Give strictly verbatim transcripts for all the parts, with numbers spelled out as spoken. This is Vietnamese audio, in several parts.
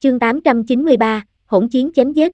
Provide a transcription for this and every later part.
Chương tám trăm chín mươi ba, hỗn chiến chém giết.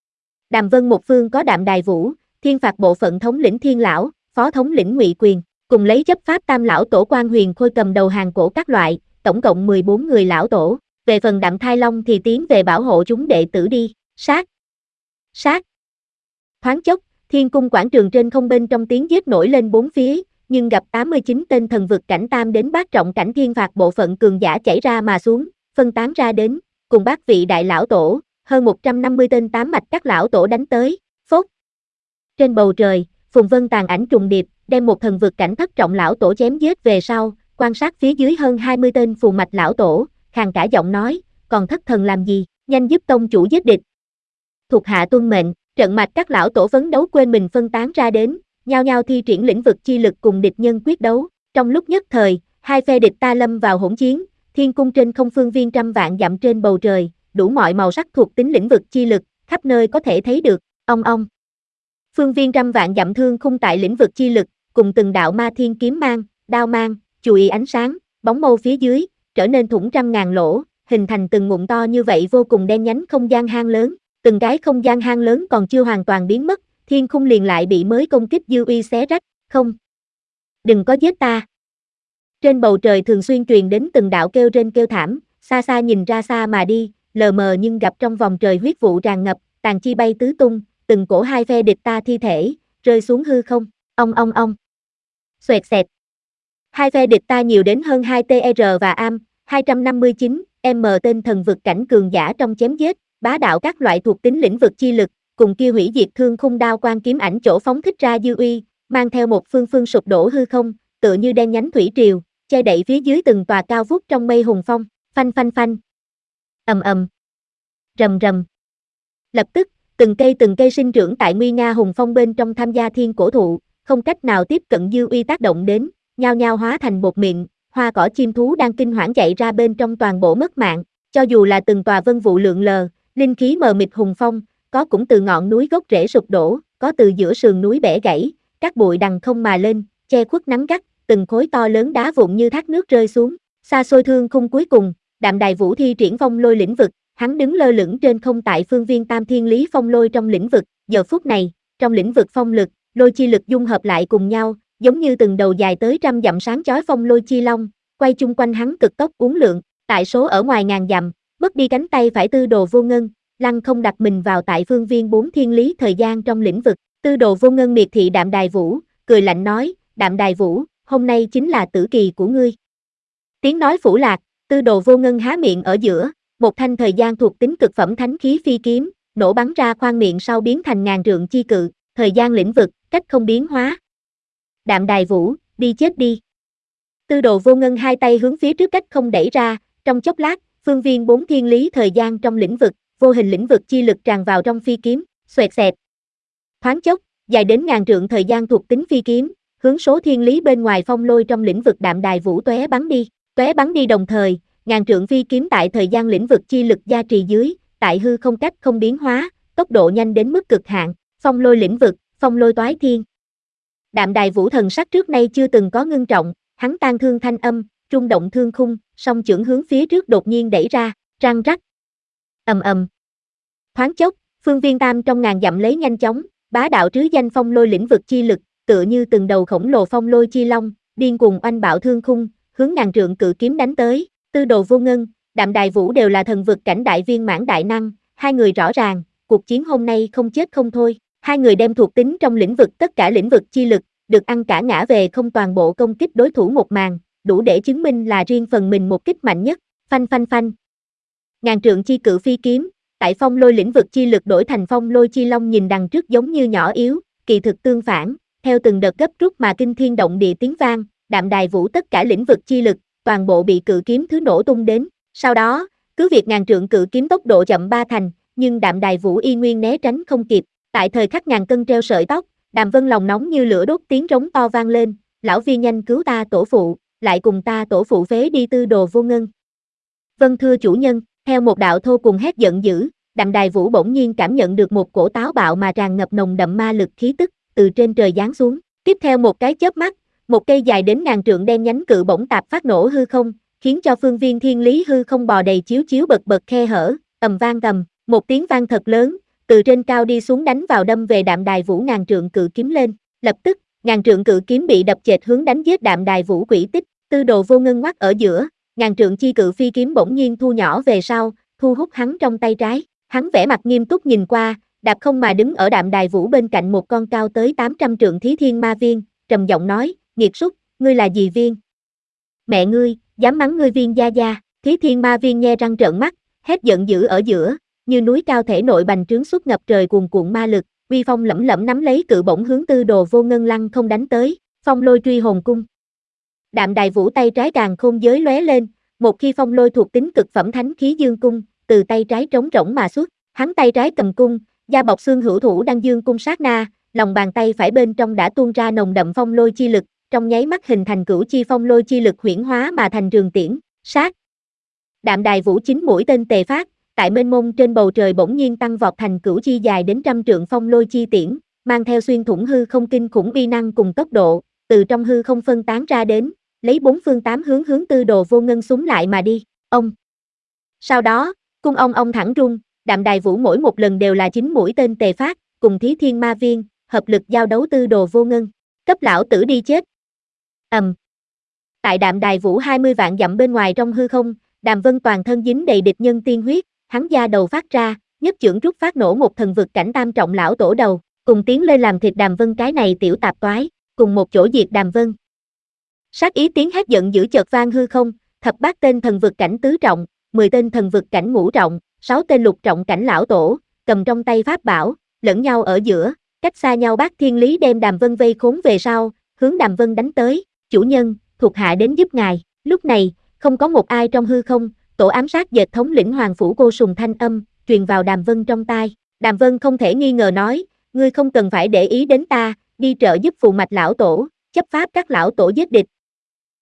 Đàm Vân một phương có Đạm Đài Vũ, Thiên Phạt bộ phận thống lĩnh Thiên lão, phó thống lĩnh Ngụy Quyền, cùng lấy chấp pháp Tam lão tổ Quan Huyền Khôi cầm đầu hàng cổ các loại, tổng cộng mười bốn người lão tổ. Về phần Đạm Thai Long thì tiến về bảo hộ chúng đệ tử đi. Sát, sát. Thoáng chốc, Thiên cung quảng trường trên không bên trong tiếng giết nổi lên bốn phía, nhưng gặp tám mươi chín tên thần vực cảnh tam đến bát trọng cảnh Thiên Phạt bộ phận cường giả chảy ra mà xuống, phân tán ra đến, cùng bát vị đại lão tổ, hơn một trăm năm mươi tên tám mạch các lão tổ đánh tới. Phốt. Trên bầu trời, Phùng Vân tàn ảnh trùng điệp, đem một thần vực cảnh thất trọng lão tổ chém giết về sau, quan sát phía dưới hơn hai mươi tên phù mạch lão tổ, khàn cả giọng nói, còn thất thần làm gì, nhanh giúp tông chủ giết địch. Thuộc hạ tuân mệnh, trận mạch các lão tổ phấn đấu quên mình phân tán ra đến, nhao nhao thi triển lĩnh vực chi lực cùng địch nhân quyết đấu. Trong lúc nhất thời, hai phe địch ta lâm vào hỗn chiến, thiên cung trên không phương viên trăm vạn dặm trên bầu trời, đủ mọi màu sắc thuộc tính lĩnh vực chi lực, khắp nơi có thể thấy được. Ong ong. Phương viên trăm vạn dặm thương khung tại lĩnh vực chi lực, cùng từng đạo ma thiên kiếm mang, đao mang, chùi ánh sáng, bóng mâu phía dưới, trở nên thủng trăm ngàn lỗ, hình thành từng ngụm to như vậy vô cùng đen nhánh không gian hang lớn. Từng cái không gian hang lớn còn chưa hoàn toàn biến mất, thiên khung liền lại bị mới công kích dư uy xé rách. Không, đừng có giết ta. Trên bầu trời thường xuyên truyền đến từng đạo kêu rên kêu thảm, xa xa nhìn ra xa mà đi, lờ mờ nhưng gặp trong vòng trời huyết vụ tràn ngập, tàn chi bay tứ tung, từng cổ hai phe địch ta thi thể, rơi xuống hư không, ong ong ong. Xoẹt xẹt. Hai phe địch ta nhiều đến hơn hai tê rờ và am, hai trăm năm mươi chín em tên thần vực cảnh cường giả trong chém giết, bá đạo các loại thuộc tính lĩnh vực chi lực, cùng kia hủy diệt thương khung đao quan kiếm ảnh chỗ phóng thích ra dư uy, mang theo một phương phương sụp đổ hư không, tựa như đen nhánh thủy triều, che đậy phía dưới từng tòa cao vút trong mây hùng phong, phanh phanh phanh. Ầm ầm. Rầm rầm. Lập tức, từng cây từng cây sinh trưởng tại nguy nga hùng phong bên trong tham gia thiên cổ thụ, không cách nào tiếp cận dư uy tác động đến, nhao nhao hóa thành bột mịn, hoa cỏ chim thú đang kinh hoảng chạy ra bên trong toàn bộ mất mạng, cho dù là từng tòa vân vụ lượn lờ, linh khí mờ mịt hùng phong, có cũng từ ngọn núi gốc rễ sụp đổ, có từ giữa sườn núi bẻ gãy, các bụi đằng không mà lên, che khuất nắng gắt, từng khối to lớn đá vụn như thác nước rơi xuống. Xa xôi thương khung cuối cùng, Đạm Đài Vũ thi triển phong lôi lĩnh vực, hắn đứng lơ lửng trên không tại phương viên tam thiên lý phong lôi trong lĩnh vực. Giờ phút này, trong lĩnh vực phong lực, lôi chi lực dung hợp lại cùng nhau, giống như từng đầu dài tới trăm dặm sáng chói phong lôi chi long, quay chung quanh hắn cực tốc uốn lượn, tại số ở ngoài ngàn dặm, mất đi cánh tay phải Tư Đồ Vô Ngân, lăng không đặt mình vào tại phương viên bốn thiên lý thời gian trong lĩnh vực. Tư Đồ Vô Ngân miệt thị Đạm Đài Vũ, cười lạnh nói, Đạm Đài Vũ, hôm nay chính là tử kỳ của ngươi. Tiếng nói phủ lạc, Tư Đồ Vô Ngân há miệng ở giữa, một thanh thời gian thuộc tính cực phẩm thánh khí phi kiếm, nổ bắn ra khoang miệng sau biến thành ngàn trượng chi cự, thời gian lĩnh vực, cách không biến hóa. Đạm Đài Vũ, đi chết đi. Tư Đồ Vô Ngân hai tay hướng phía trước cách không đẩy ra, trong chốc lát, phương viên bốn thiên lý thời gian trong lĩnh vực, vô hình lĩnh vực chi lực tràn vào trong phi kiếm, xoẹt xẹt. Thoáng chốc, dài đến ngàn trượng thời gian thuộc tính phi kiếm, hướng số thiên lý bên ngoài phong lôi trong lĩnh vực Đạm Đài Vũ tóe bắn đi, tóe bắn đi đồng thời, ngàn trượng phi kiếm tại thời gian lĩnh vực chi lực gia trì dưới, tại hư không cách không biến hóa, tốc độ nhanh đến mức cực hạn, phong lôi lĩnh vực, phong lôi toái thiên. Đạm Đài Vũ thần sắc trước nay chưa từng có ngưng trọng, hắn tan thương thanh âm, rung động thương khung, song chưởng hướng phía trước đột nhiên đẩy ra, răng rắc. Ầm ầm. Thoáng chốc, phương viên tam trong ngàn dặm lấy nhanh chóng, bá đạo trứ danh phong lôi lĩnh vực chi lực, tựa như từng đầu khổng lồ phong lôi chi long, điên cuồng oanh bạo thương khung, hướng ngàn trượng cự kiếm đánh tới. Tư Đồ Vô Ngân, Đạm Đài Vũ đều là thần vực cảnh đại viên mãn đại năng, hai người rõ ràng, cuộc chiến hôm nay không chết không thôi. Hai người đem thuộc tính trong lĩnh vực tất cả lĩnh vực chi lực, được ăn cả ngã về không toàn bộ công kích đối thủ một màn, đủ để chứng minh là riêng phần mình một kích mạnh nhất. Phanh phanh phanh. Ngàn trượng chi cự phi kiếm, tại phong lôi lĩnh vực chi lực đổi thành phong lôi chi long nhìn đằng trước giống như nhỏ yếu, kỳ thực tương phản, theo từng đợt gấp rút mà kinh thiên động địa tiếng vang, Đạm Đài Vũ tất cả lĩnh vực chi lực, toàn bộ bị cự kiếm thứ nổ tung đến. Sau đó, cứ việc ngàn trượng cự kiếm tốc độ chậm ba thành, nhưng Đạm Đài Vũ y nguyên né tránh không kịp. Tại thời khắc ngàn cân treo sợi tóc, Đàm Vân lòng nóng như lửa đốt tiếng rống to vang lên, lão Vi nhanh cứu ta tổ phụ, lại cùng ta tổ phụ phế đi Tư Đồ Vô Ngân. Vân thưa chủ nhân, theo một đạo thô cùng hét giận dữ, Đạm Đài Vũ bỗng nhiên cảm nhận được một cổ táo bạo mà tràn ngập nồng đậm ma lực khí tức, từ trên trời giáng xuống. Tiếp theo một cái chớp mắt, một cây dài đến ngàn trượng đen nhánh cự bổng tạp phát nổ hư không, khiến cho phương viên thiên lý hư không bò đầy chiếu chiếu bật bật khe hở, Ầm vang ầm, một tiếng vang thật lớn, từ trên cao đi xuống đánh vào đâm về Đạm Đài Vũ ngàn trượng cự kiếm lên, lập tức, ngàn trượng cự kiếm bị đập chệch hướng đánh giết Đạm Đài Vũ quỷ tích, Tư Đồ Vô Ngân ngoắt ở giữa, ngàn trượng chi cự phi kiếm bỗng nhiên thu nhỏ về sau, thu hút hắn trong tay trái, hắn vẻ mặt nghiêm túc nhìn qua, đạp không mà đứng ở Đạm Đài Vũ bên cạnh một con cao tới tám trăm trượng Thí Thiên Ma Viên, trầm giọng nói, nghiệt súc, ngươi là gì Viên? Mẹ ngươi, dám mắng ngươi Viên gia gia, Thí Thiên Ma Viên nhe răng trợn mắt, hét giận dữ ở giữa, như núi cao thể nội bành trướng xuất ngập trời cuồn cuộn ma lực, uy phong lẫm lẫm nắm lấy cự bổng hướng Tư Đồ Vô Ngân lăng không đánh tới, phong lôi truy hồn cung. Đạm Đài Vũ tay trái càn khôn giới lóe lên, một khi phong lôi thuộc tính cực phẩm thánh khí dương cung, từ tay trái trống rỗng mà xuất, hắn tay trái cầm cung, da bọc xương hữu thủ đang dương cung sát na, lòng bàn tay phải bên trong đã tuôn ra nồng đậm phong lôi chi lực, trong nháy mắt hình thành cửu chi phong lôi chi lực huyễn hóa mà thành trường tiễn, sát. Đạm Đài Vũ chín mũi tên tề phát, tại mênh mông trên bầu trời bỗng nhiên tăng vọt thành cửu chi dài đến trăm trượng phong lôi chi tiễn, mang theo xuyên thủng hư không kinh khủng uy năng cùng tốc độ, từ trong hư không phân tán ra đến, lấy bốn phương tám hướng hướng Tư Đồ Vô Ngân súng lại mà đi. Ông. Sau đó, cung ông ông thẳng rung, Đạm Đài Vũ mỗi một lần đều là chín mũi tên tề phát, cùng Thí Thiên Ma Viên, hợp lực giao đấu Tư Đồ Vô Ngân. Cấp lão tử đi chết. Ầm. Tại Đạm Đài Vũ hai mươi vạn dặm bên ngoài trong hư không, Đàm Vân toàn thân dính đầy địch nhân tiên huyết, hắn da đầu phát ra, nhất chưởng rút phát nổ một thần vực cảnh tam trọng lão tổ đầu, cùng tiến lên làm thịt Đàm Vân cái này tiểu tạp toái, cùng một chỗ diệt Đàm Vân. Sát ý tiếng hét giận dữ chợt vang hư không, thập bát tên thần vực cảnh tứ trọng, mười tên thần vực cảnh ngũ trọng, sáu tên lục trọng cảnh lão tổ, cầm trong tay pháp bảo, lẫn nhau ở giữa, cách xa nhau bát thiên lý đem Đàm Vân vây khốn về sau, hướng Đàm Vân đánh tới, chủ nhân, thuộc hạ đến giúp ngài, lúc này, không có một ai trong hư không, tổ ám sát dệt thống lĩnh Hoàng Phủ Cô Sùng thanh âm, truyền vào Đàm Vân trong tai, Đàm Vân không thể nghi ngờ nói, ngươi không cần phải để ý đến ta, đi trợ giúp phù mạch lão tổ, chấp pháp các lão tổ giết địch,